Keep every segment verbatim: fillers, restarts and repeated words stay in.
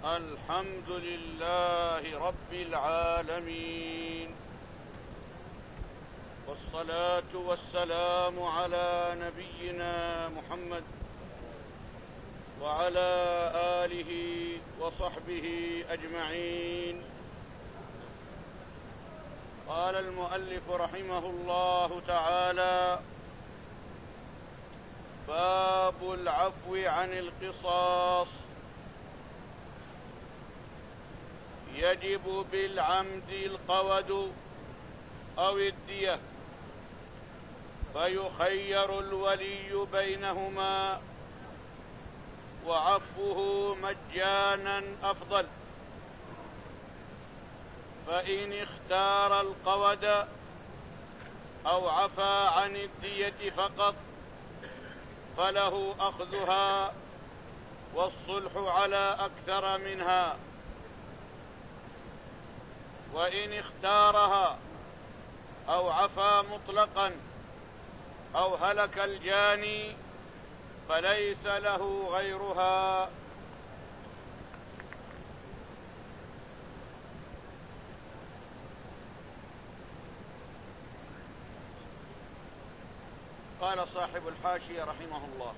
الحمد لله رب العالمين، والصلاة والسلام على نبينا محمد وعلى آله وصحبه أجمعين. قال المؤلف رحمه الله تعالى: باب العفو عن القصاص. يجب بالعمد القود أو الدية، فيخير الولي بينهما، وعفوه مجانا أفضل. فإن اختار القود أو عفا عن الدية فقط فله أخذها، والصلح على أكثر منها. وإن اختارها أو عفا مطلقا أو هلك الجاني فليس له غيرها. قال صاحب الحاشية رحمه الله: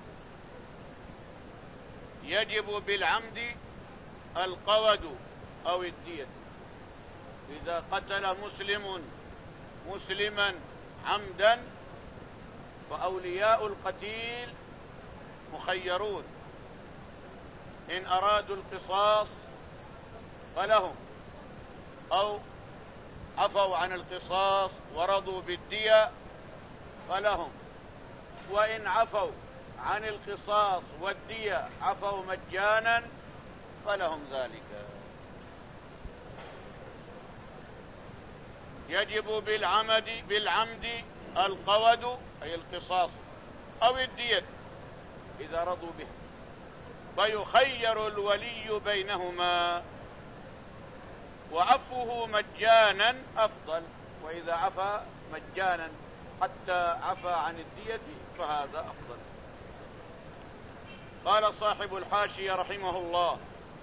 يجب بالعمد القود أو الدية. إذا قتل مسلم مسلما عمدا فأولياء القتيل مخيرون، إن أرادوا القصاص فلهم، أو عفوا عن القصاص ورضوا بالدية فلهم، وإن عفوا عن القصاص والدية عفوا مجانا فلهم ذلك. يجب بالعمد بالعمد القود أي القصاص أو الدية إذا رضوا به، فيخير الولي بينهما، وعفوه مجانا أفضل. وإذا عفا مجانا حتى عفا عن الدية فهذا أفضل. قال صاحب الحاشية رحمه الله: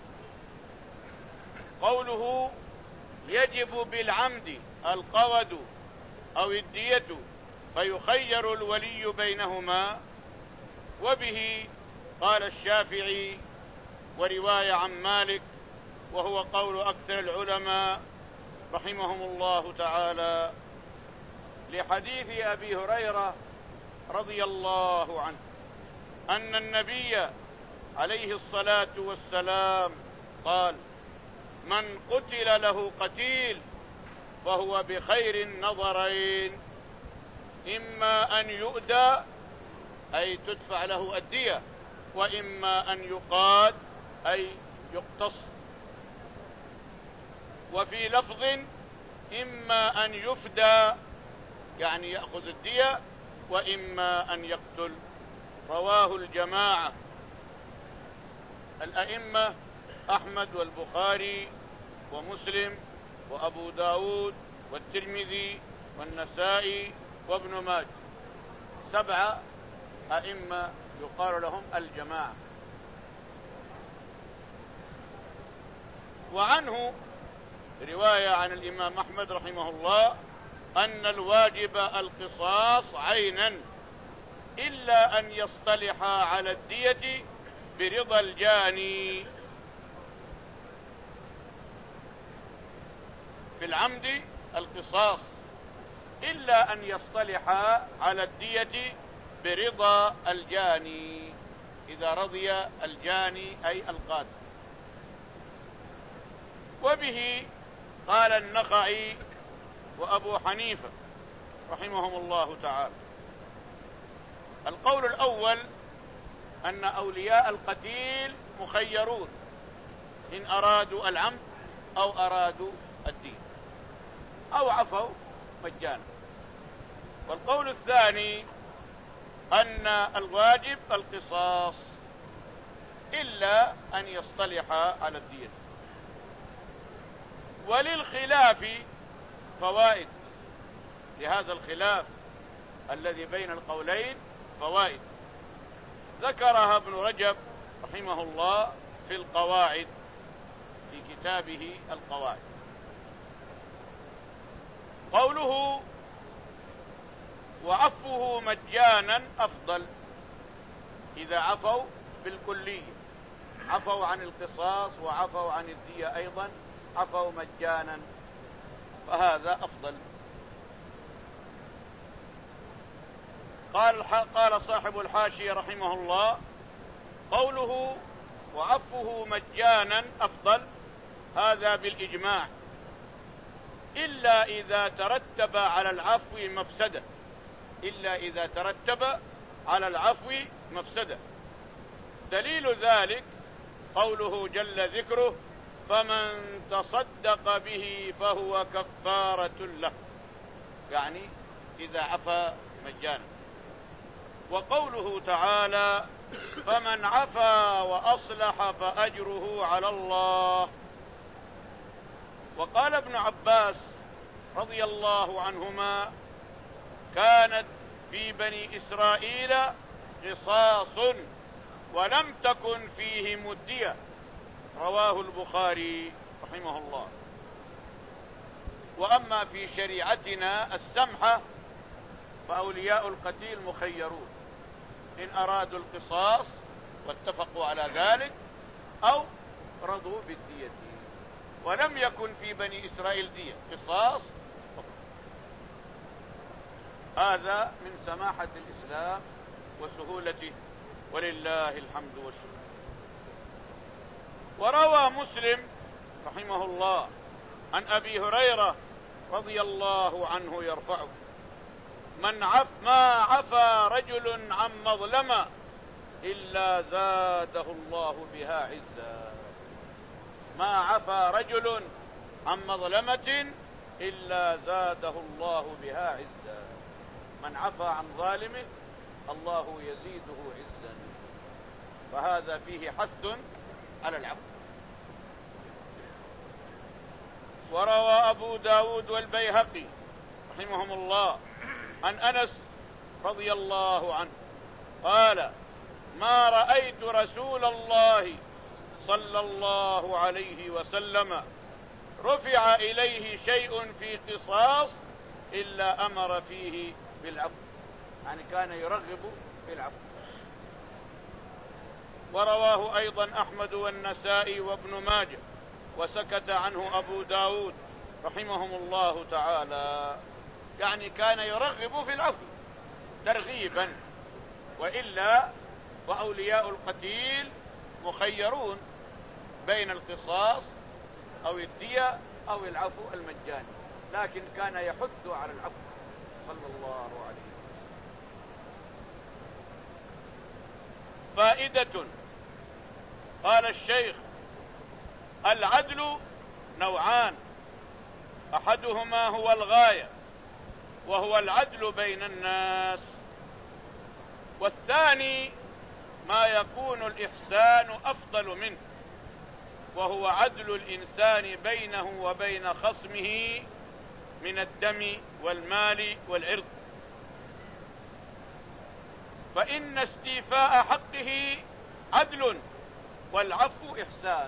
قوله يجب بالعمد القود أو الدية فيخير الولي بينهما، وبه قال الشافعي ورواية عن مالك، وهو قول أكثر العلماء رحمهم الله تعالى، لحديث أبي هريرة رضي الله عنه أن النبي عليه الصلاة والسلام قال: من قتل له قتيل فهو بخير النظرين، إما أن يؤدى أي تدفع له الدية، وإما أن يقاد أي يقتص. وفي لفظ: إما أن يفدى يعني يأخذ الدية، وإما أن يقتل. رواه الجماعة الأئمة أحمد والبخاري ومسلم وأبو داود والترمذي والنسائي وابن ماجه، سبعة أئمة يقال لهم الجماعة. وعنه رواية عن الإمام أحمد رحمه الله أن الواجب القصاص عينا، إلا أن يصطلحا على الدية برضا الجاني. في العمد القصاص إلا أن يصطلحا على الدية برضا الجاني، إذا رضي الجاني أي القاتل. وبه قال النخعي وأبو حنيفة رحمهم الله تعالى. القول الأول أن أولياء القتيل مخيرون، إن أرادوا العمد أو أرادوا الدين أو عفوا مجانا. والقول الثاني أن الواجب القصاص إلا أن يصطلح على الدية. وللخلاف فوائد، لهذا الخلاف الذي بين القولين فوائد ذكرها ابن رجب رحمه الله في القواعد. في كتابه القواعد. قوله وعفوه مجانا أفضل، إذا عفوا بالكلية، عفوا عن القصاص وعفوا عن الدية أيضا، عفوا مجانا، فهذا أفضل. قال قال صاحب الحاشية رحمه الله: قوله وعفوه مجانا أفضل هذا بالإجماع، إلا إذا ترتب على العفو مفسدة، إلا إذا ترتب على العفو مفسدة. دليل ذلك قوله جل ذكره: فمن تصدق به فهو كفارة له، يعني إذا عفا مجانا. وقوله تعالى: فمن عفا وأصلح فأجره على الله. وقال ابن عباس رضي الله عنهما: كانت في بني إسرائيل قصاص ولم تكن فيهم الدية، رواه البخاري رحمه الله. وأما في شريعتنا السمحة فأولياء القتيل مخيرون إن أرادوا القصاص واتفقوا على ذلك أو رضوا بالدية، ولم يكن في بني إسرائيل دية، قصاص. هذا من سماحة الإسلام وسهولته، ولله الحمد والشكر. وروى مسلم رحمه الله عن أبي هريرة رضي الله عنه يرفعه: من عف ما عفا رجل عن مظلمة إلا زاده الله بها عزا. ما عفا رجل عن مظلمة إلا زاده الله بها عزا. من عفا عن ظالمه الله يزيده عزا، فهذا فيه حث على العفو. وروى أبو داود والبيهقي رحمهم الله عن أنس رضي الله عنه قال: ما رأيت رسول الله صلى الله عليه وسلم رفع إليه شيء في قصاص إلا أمر فيه بالعفو، يعني كان يرغب في العفو. ورواه أيضا أحمد والنسائي وابن ماجه، وسكت عنه أبو داود رحمهم الله تعالى، يعني كان يرغب في العفو ترغيبا، وإلا وأولياء القتيل مخيرون بين القصاص أو الدية أو العفو المجاني، لكن كان يحث على العفو صلى الله عليه وسلم. فائدة: قال الشيخ: العدل نوعان، أحدهما هو الغاية وهو العدل بين الناس، والثاني ما يكون الإحسان أفضل منه وهو عدل الإنسان بينه وبين خصمه من الدم والمال والعرض. فإن استيفاء حقه عدل والعفو إحسان.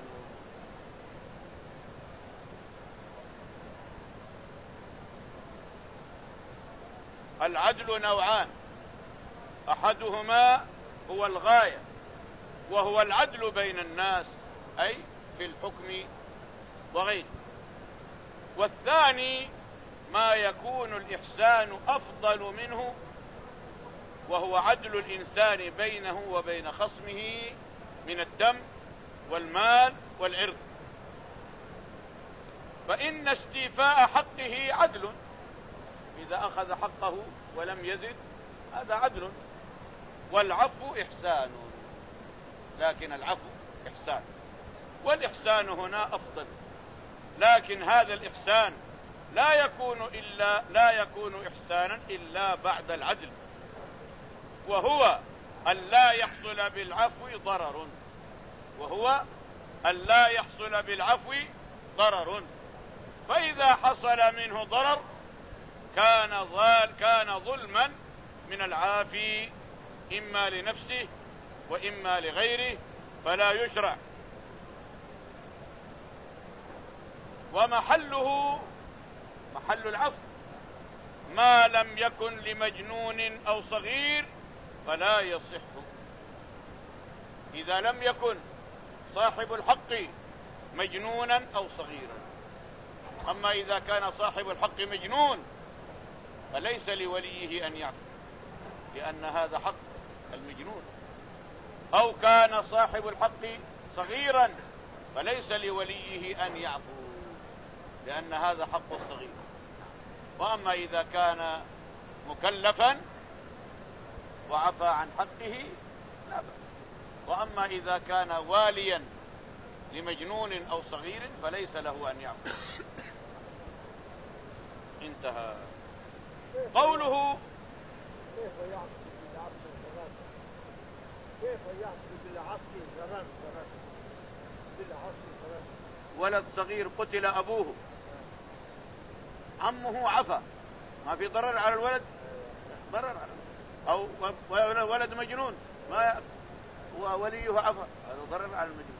العدل نوعان، أحدهما هو الغاية وهو العدل بين الناس أي في الحكم وغيره، والثاني ما يكون الإحسان أفضل منه وهو عدل الإنسان بينه وبين خصمه من الدم والمال والعرض. فإن استيفاء حقه عدل، إذا أخذ حقه ولم يزد هذا عدل، والعفو إحسان، لكن العفو إحسان، والإحسان هنا أفضل، لكن هذا الإحسان لا يكون إلا لا يكون إحسانا إلا بعد العدل، وهو أن لا يحصل بالعفو ضرر، وهو أن لا يحصل بالعفو ضرر، فإذا حصل منه ضرر كان ظال كان ظلما من العافي، إما لنفسه وإما لغيره، فلا يشرع. ومحله محل العفو ما لم يكن لمجنون أو صغير فلا يصح. إذا لم يكن صاحب الحق مجنونا أو صغيرا. أما إذا كان صاحب الحق مجنون فليس لوليه أن يعفو، لأن هذا حق المجنون. أو كان صاحب الحق صغيرا فليس لوليه أن يعفو، لأن هذا حق الصغير. وأما إذا كان مكلفا وعفى عن حقه لا بأس. وأما إذا كان واليا لمجنون أو صغير فليس له أن يعفو. انتهى. قوله كيف يعصي بالعبد الغرام؟ كيف يعصي بالعبد الغرام؟ بالعبد الغرام ولد صغير قتل أبوه، عمه عفى، ما في ضرر على الولد؟ ضرر على الولد. أو ولد مجنون ما ووليه عفى، هذا ضرر على المجنون.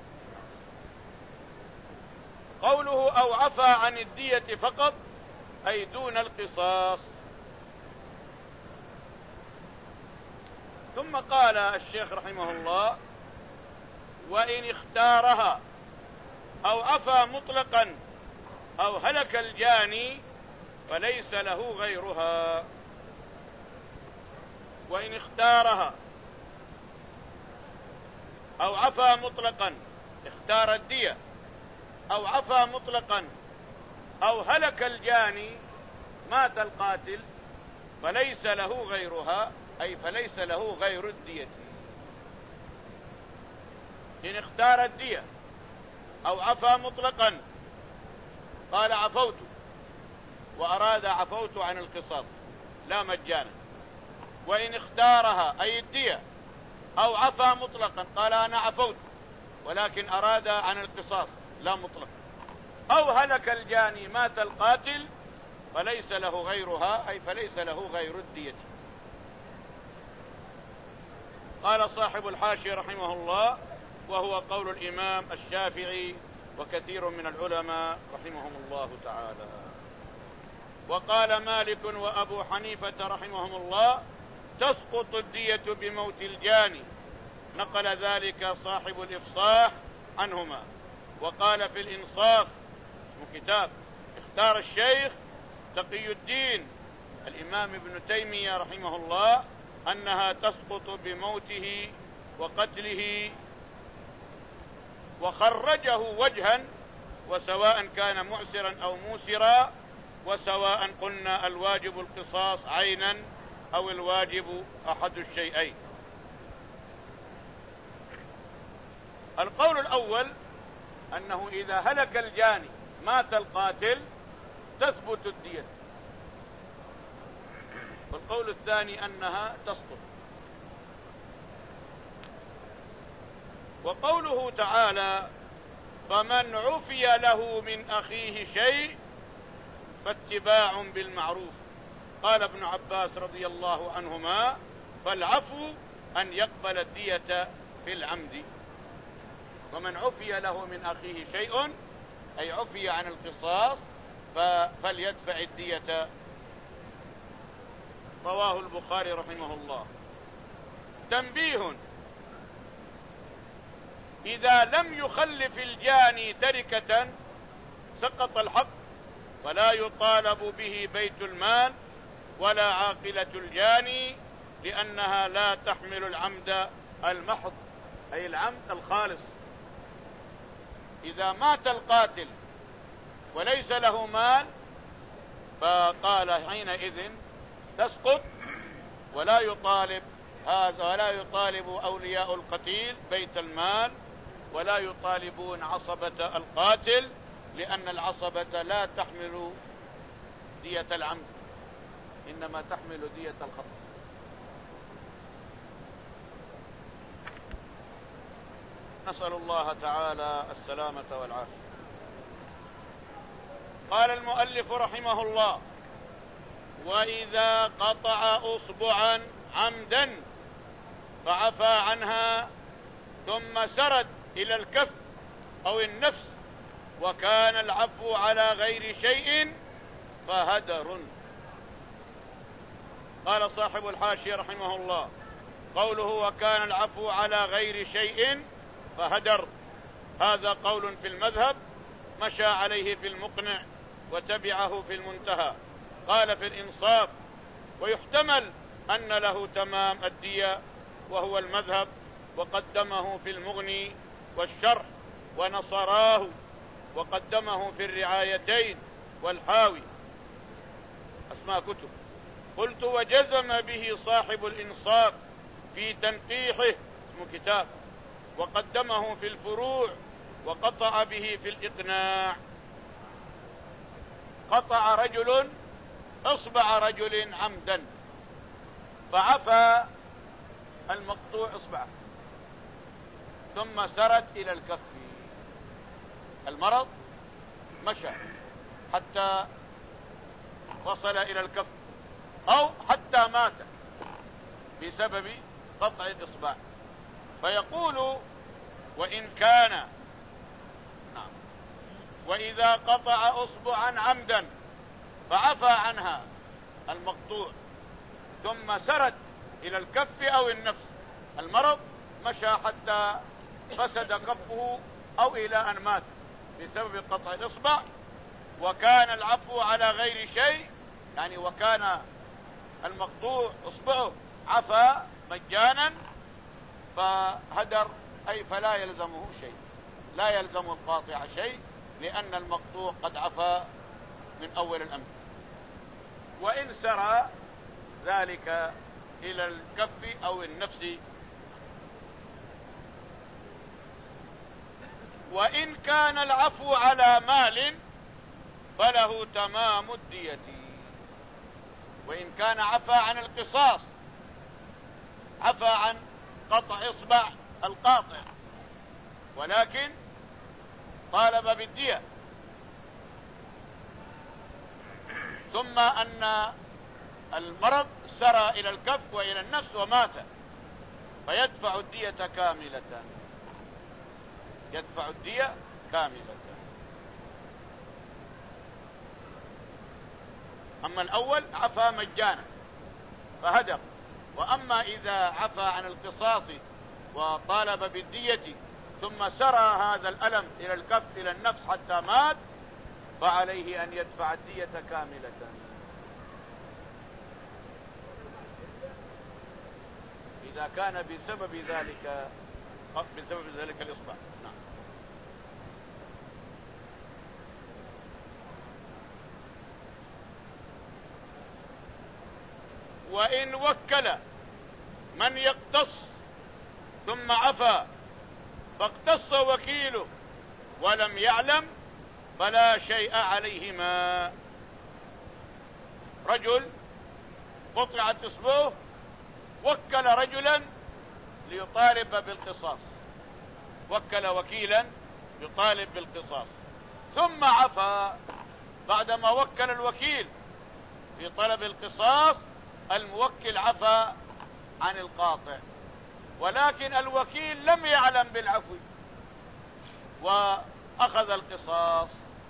قوله أو عفى عن الدية فقط أي دون القصاص. ثم قال الشيخ رحمه الله: وإن اختارها أو عفى مطلقا أو هلك الجاني فليس له غيرها. وإن اختارها أو عفى مطلقا، اختار الدية أو عفى مطلقا أو هلك الجاني، مات القاتل، فليس له غيرها، أي فليس له غير الدية. إن اختار الدية أو عفى مطلقا، قال عفوت وأراد عفوت عن القصاص لا مجانا. وإن اختارها أي الدية أو عفى مطلقا، قال أنا عفوت ولكن أراد عن القصاص لا مطلقا. أو هلك الجاني، مات القاتل، فليس له غيرها، أي فليس له غير الدية. قال صاحب الحاشية رحمه الله: وهو قول الإمام الشافعي وكثير من العلماء رحمهم الله تعالى. وقال مالك وأبو حنيفة رحمهم الله: تسقط الدية بموت الجاني، نقل ذلك صاحب الإفصاح عنهما. وقال في الإنصاف، اسمه كتاب، اختار الشيخ تقي الدين الإمام ابن تيمية رحمه الله أنها تسقط بموته وقتله، وخرجه وجها، وسواء كان معسرا أو موسرا، وسواء قلنا الواجب القصاص عينا أو الواجب أحد الشيئين. القول الأول أنه إذا هلك الجاني مات القاتل تثبت الدية. والقول الثاني أنها تسقط. وقوله تعالى: فمن عفي له من أخيه شيء فاتباع بالمعروف، قال ابن عباس رضي الله عنهما: فالعفو أن يقبل الدية في العمد. ومن عفي له من أخيه شيء أي عفي عن القصاص فليدفع الدية. رواه البخاري رحمه الله. تنبيه: إذا لم يخلف الجاني تركة سقط الحق، ولا يطالب به بيت المال ولا عاقلة الجاني، لأنها لا تحمل العمد المحض، أي العمد الخالص. إذا مات القاتل وليس له مال فقال حينئذ تسقط، ولا يطالب هذا ولا يطالب أولياء القتيل بيت المال، ولا يطالبون عصبة القاتل، لأن العصبة لا تحمل دية العمد، إنما تحمل دية الخطأ. نسأل الله تعالى السلامة والعافية. قال المؤلف رحمه الله: وإذا قطع أصبعا عمدا فعفى عنها ثم سرد إلى الكف أو النفس وكان العفو على غير شيء فهدر. قال صاحب الحاشية رحمه الله: قوله وكان العفو على غير شيء فهدر، هذا قول في المذهب مشى عليه في المقنع وتبعه في المنتهى. قال في الإنصاف: ويحتمل أن له تمام الدية وهو المذهب، وقدمه في المغني والشرح، ونصراه وقدمه في الرعايتين والحاوي، أسماء كتب. قلت: وجزم به صاحب الإنصاف في تنقيحه، اسم كتاب، وقدمه في الفروع، وقطع به في الإقناع. قطع رجل إصبع رجل عمدا فعفى المقطوع إصبعه، ثم سرت إلى الكف. المرض مشى حتى وصل إلى الكف، أو حتى مات بسبب قطع الإصبع. فيقول: وإن كان نعم وإذا قطع أصبعا عمدا فعفى عنها المقطوع ثم سرت إلى الكف أو النفس، المرض مشى حتى فسد كفه أو إلى أن مات بسبب قطع الإصبع، وكان العفو على غير شيء، يعني وكان المقطوع إصبعه عفى مجانا، فهدر، أي فلا يلزمه شيء، لا يلزم القاطع شيء، لأن المقطوع قد عفى من أول الأمر. وإن سرى ذلك إلى الكف أو النفس. وإن كان العفو على مال فله تمام الدية. وإن كان عفى عن القصاص، عفى عن قطع إصبع القاطع، ولكن طالب بالدية، ثم أن المرض سرى إلى الكف وإلى النفس ومات، فيدفع الدية كاملة، يدفع الدية كاملة. أما الأول عفى مجانا فهدر، وأما إذا عفى عن القصاص وطالب بالدية ثم سرى هذا الألم إلى الكف إلى النفس حتى مات، فعليه أن يدفع الدية كاملة. إذا كان بسبب ذلك بسبب ذلك الإصبع. نعم. وإن وكل من يقتص ثم عفى فاقتص وكيله ولم يعلم فلا شيء عليهما. رجل قطعت إصبعه، وكل رجلا ليطالب بالقصاص، وكل وكيلا يطالب بالقصاص، ثم عفى بعدما وكل الوكيل في طلب القصاص. الموكل عفى عن القاطع، ولكن الوكيل لم يعلم بالعفو وأخذ القصاص.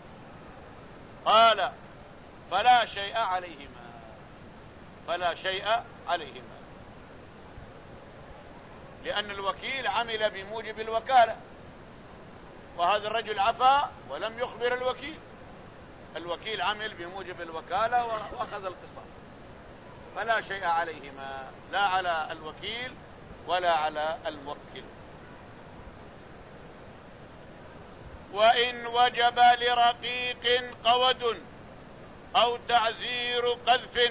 قال: فلا شيء عليهما، فلا شيء عليهما، لأن الوكيل عمل بموجب الوكالة، وهذا الرجل عفى ولم يخبر الوكيل، الوكيل عمل بموجب الوكالة وأخذ القصاص، فلا شيء عليهما، لا على الوكيل ولا على الموكل. وإن وجب لرقيق قود أو تعزير قذف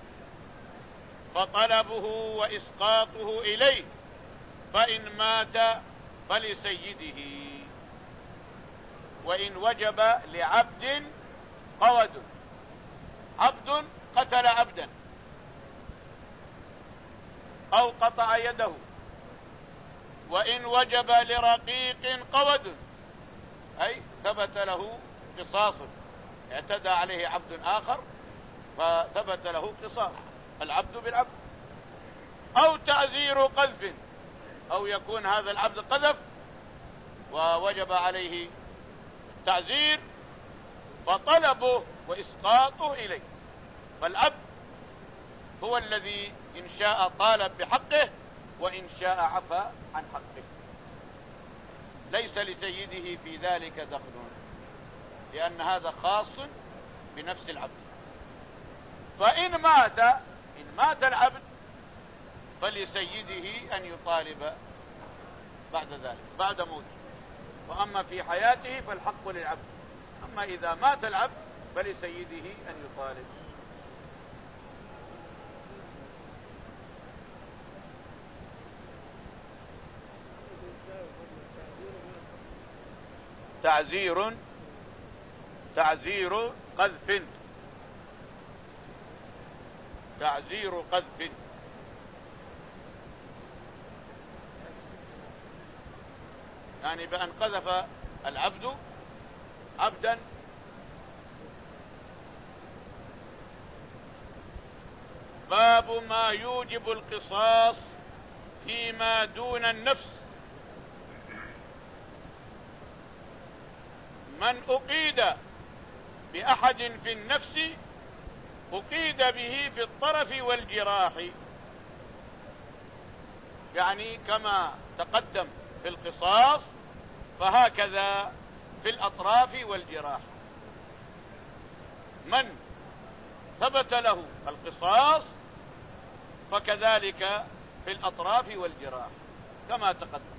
فطلبه وإسقاطه إليه، فإن مات فلسيده. وإن وجب لعبد قود، عبد قتل عبدا أو قطع يده، وإن وجب لرقيق قود، أي ثبت له قصاص، اعتدى عليه عبد آخر فثبت له قصاص، العبد بالعبد. أو تعزير قذف، أو يكون هذا العبد قذف ووجب عليه التعزير فطلبه وإسقاطه إليه. فالعبد هو الذي إن شاء طالب بحقه وإن شاء عفى عن حقه، ليس لسيده في ذلك دخل، لأن هذا خاص بنفس العبد. فإن مات إن مات العبد فلسيده أن يطالب بعد ذلك بعد موته، وأما في حياته فالحق للعبد. أما إذا مات العبد فلسيده أن يطالب. تعزير تعزير قذف تعزير قذف يعني بأن قذف العبد عبدا باب ما يوجب القصاص فيما دون النفس. من أقيد بأحد في النفس أقيد به في الطرف والجراح، يعني كما تقدم في القصاص فهكذا في الأطراف والجراح. من ثبت له القصاص فكذلك في الأطراف والجراح كما تقدم،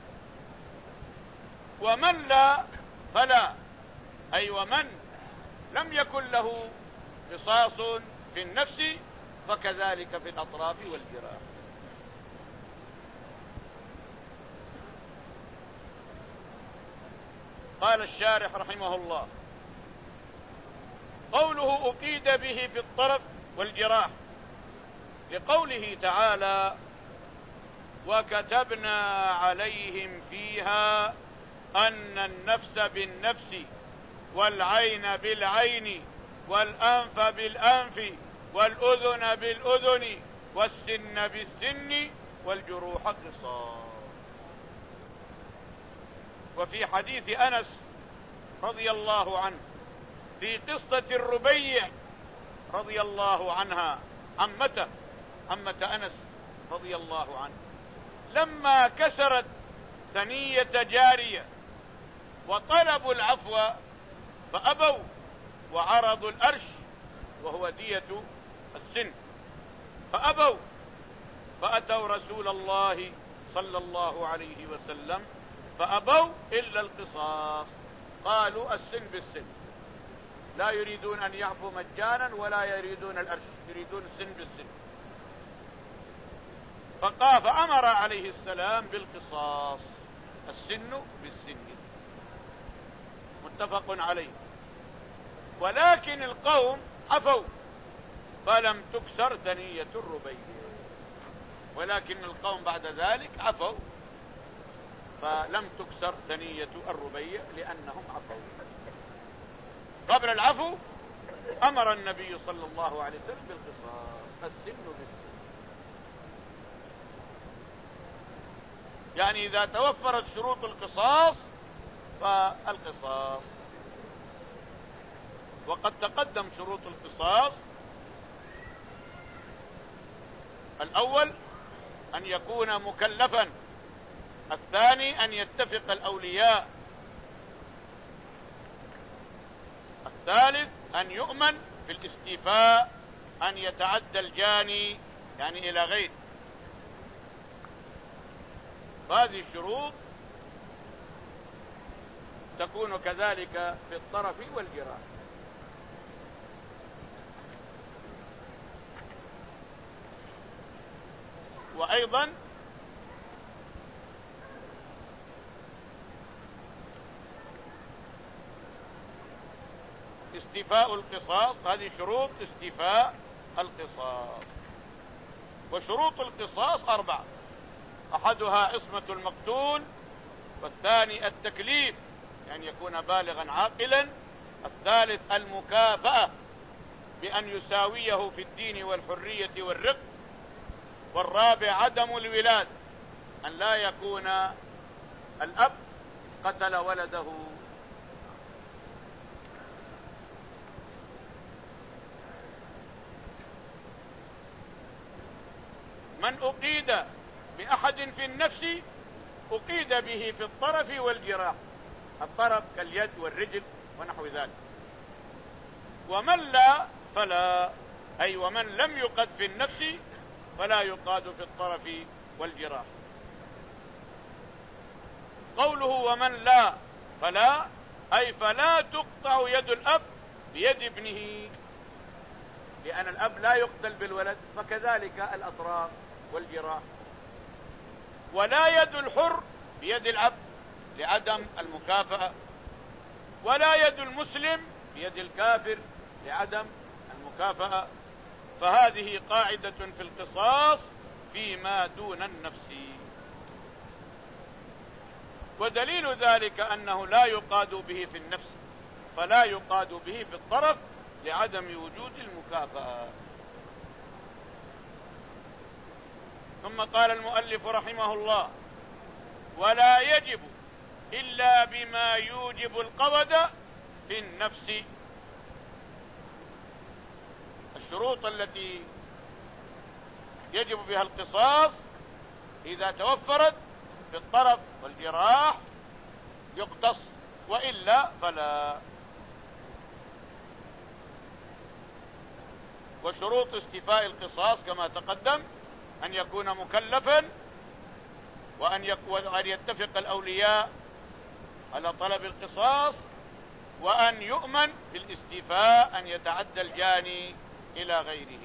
ومن لا فلا، أي ومن لم يكن له قصاص في النفس فكذلك في الأطراف والجراح. قال الشارح رحمه الله: قوله أقيد به في الطرف والجراح لقوله تعالى: وكتبنا عليهم فيها أن النفس بالنفس والعين بالعين والأنف بالأنف والأذن بالأذن والسن بالسن والجروح قصاص. وفي حديث أنس رضي الله عنه في قصة الربيع رضي الله عنها عمته عمة أنس رضي الله عنه، لما كسرت ثنية جارية وطلبوا العفو فأبوا وعرضوا الأرش وهو دية السن فأبوا، فأتوا رسول الله صلى الله عليه وسلم فأبوا إلا القصاص، قالوا السن بالسن، لا يريدون أن يعفوا مجانا ولا يريدون الأرش، يريدون السن بالسن. فقال فأمر عليه السلام بالقصاص، السن بالسن، متفق عليه. ولكن القوم عفوا فلم تكسر ثنية الربيع، ولكن القوم بعد ذلك عفوا فلم تكسر ثنية الربيع لأنهم عفوا. قبل العفو أمر النبي صلى الله عليه وسلم بالقصاص، السن بالسن. يعني إذا توفرت شروط القصاص فالقصاص. وقد تقدم شروط القصاص: الأول أن يكون مكلفا، الثاني أن يتفق الأولياء، الثالث أن يؤمن في الاستيفاء، أن يتعدى الجاني يعني إلى غير. هذه الشروط تكون كذلك في الطرف والجراح. وأيضا استيفاء القصاص، هذه شروط استيفاء القصاص. وشروط القصاص أربعة: أحدها عصمة المقتول، والثاني التكليف يعني يكون بالغا عاقلا، الثالث المكافأة بأن يساويه في الدين والحرية والرق، والرابع عدم الولاد، أن لا يكون الأب قتل ولده من أقيد بأحد في النفس أقيد به في الطرف والجراح، الطرف كاليد والرجل ونحو ذلك. ومن لا فلا، أي ومن لم يقد في النفس فلا يقاد في الطرف والجراح. قوله ومن لا فلا، أي فلا تقطع يد الأب بيد ابنه، لأن الأب لا يقتل بالولد، فكذلك الأطراف والجراح. ولا يد الحر بيد العبد لعدم المكافأة، ولا يد المسلم بيد الكافر لعدم المكافأة. فهذه قاعدة في القصاص فيما دون النفس. ودليل ذلك أنه لا يقاد به في النفس، فلا يقاد به في الطرف لعدم وجود المكافأة. ثم قال المؤلف رحمه الله: ولا يجب إلا بما يوجب القود في النفس. الشروط التي يجب بها القصاص إذا توفرت في الطرف والجراح يقتص، وإلا فلا. وشروط استيفاء القصاص كما تقدم: أن يكون مكلفا، وأن يتفق الأولياء على طلب القصاص، وأن يؤمن في الاستيفاء أن يتعدى الجاني إلى غيره.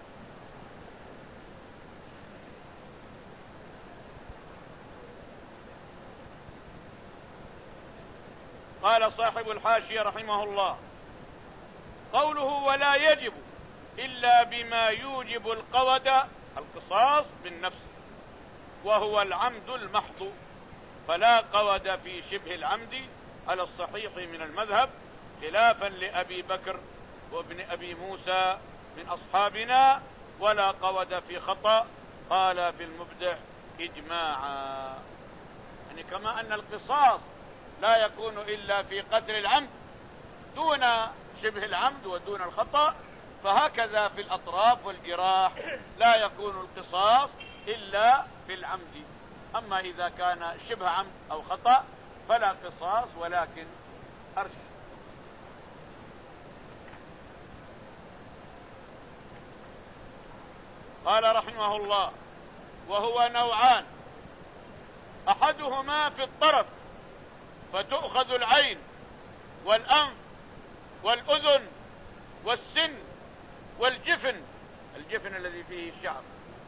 قال صاحب الحاشية رحمه الله: قوله ولا يجب إلا بما يوجب القود، القصاص بالنفس، وهو العمد المحض، فلا قود في شبه العمد على الصحيح من المذهب، خلافا لأبي بكر وابن أبي موسى من أصحابنا، ولا قود في خطأ، قال في المبدع إجماعا. يعني كما أن القصاص لا يكون إلا في قتل العمد دون شبه العمد ودون الخطأ، فهكذا في الأطراف والجراح لا يكون القصاص إلا في العمد. أما إذا كان شبه عمد أو خطأ فلا قصاص ولكن أرش. قال رحمه الله: وهو نوعان: أحدهما في الطرف فتؤخذ العين والأنف والأذن والسن والجفن، الجفن الذي فيه الشعر،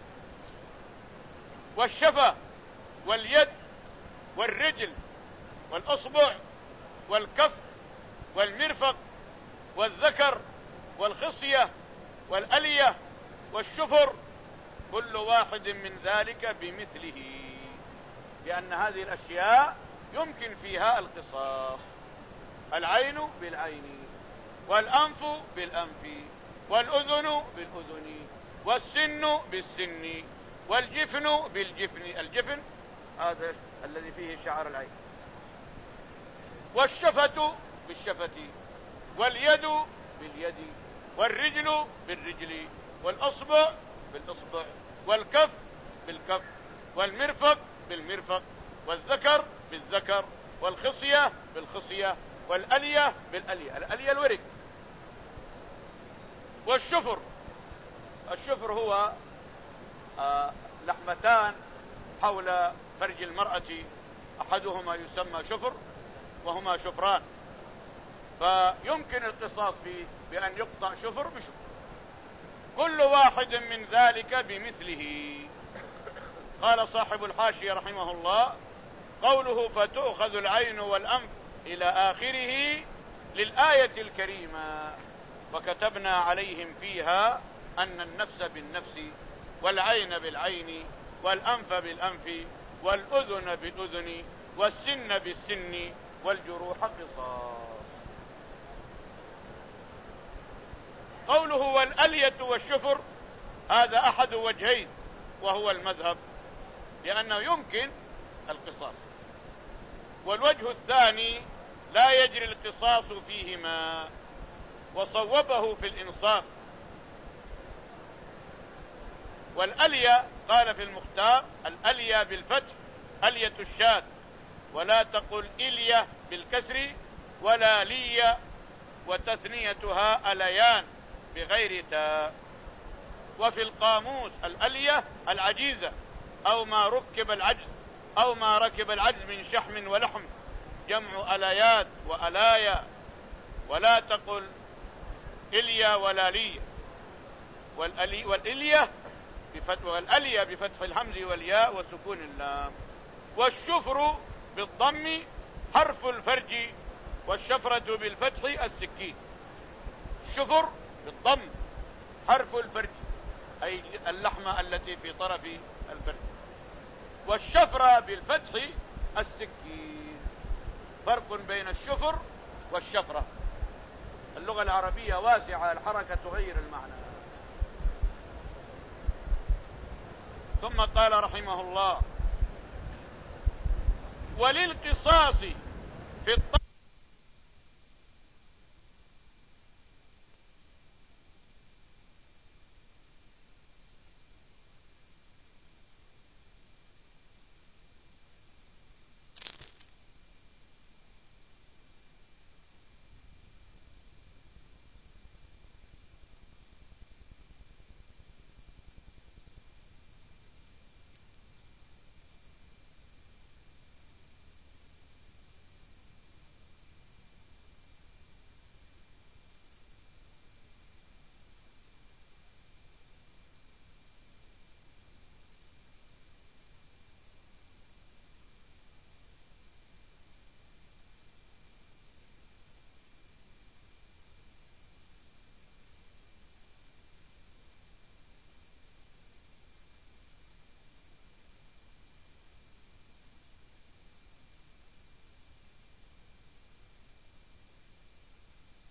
والشفة واليد والرجل والأصبع والكف والمرفق والذكر والخصية والألية والشفر، كل واحد من ذلك بمثله، لأن هذه الأشياء يمكن فيها القصاص: العين بالعين، والأنف بالأنف، والأذن بالأذن، والسن بالسن، والجفن بالجفن، الجفن هذا الذي فيه شعر العين، والشفة بالشفة، واليد باليد، والرجل بالرجل، والأصبع بالأصبع، والكف بالكف، والمرفق بالمرفق، والذكر بالذكر، والخصية بالخصية، والألية بالألية، الألية الورق، والشفر. الشفر هو آه لحمتان حول فرج المرأة، أحدهما يسمى شفر وهما شفران، فيمكن القصاص فيه بأن يقطع شفر بشفر، كل واحد من ذلك بمثله. قال صاحب الحاشية رحمه الله: قوله فتؤخذ العين والأنف إلى آخره للآية الكريمة: وكتبنا عليهم فيها أن النفس بالنفس، والعين بالعين، والأنف بالأنف، والأذن بالأذن، والسن بالسن، والجروح قصاص. قوله والألية والشفر هذا أحد وجهين، وهو المذهب، لأنه يمكن القصاص، والوجه الثاني لا يجري القصاص فيهما، وصوبه في الإنصاف. والألية قال في المختار: الألية بالفتح ألية الشاة، ولا تقل إلية بالكسر ولا لي، وتثنيتها أليان بغير تاء. وفي القاموس الألية العجيزة، أو ما ركب العجز أو ما ركب العجز من شحم ولحم، جمع أليات وألايا، ولا تقل إليا ولا لي. والألي والإلية بفتح والألية بفتح الهمز والياء وسكون اللام. والشفر بالضم حرف الفرج، والشفرة بالفتح السكين. الشفر بالضم حرف الفرج أي اللحمة التي في طرف الفرج، والشفرة بالفتح السكين. فرق بين الشفر والشفرة. اللغة العربية واسعة، الحركة تغير المعنى. ثم قال رحمه الله: وللقصاص في الطرف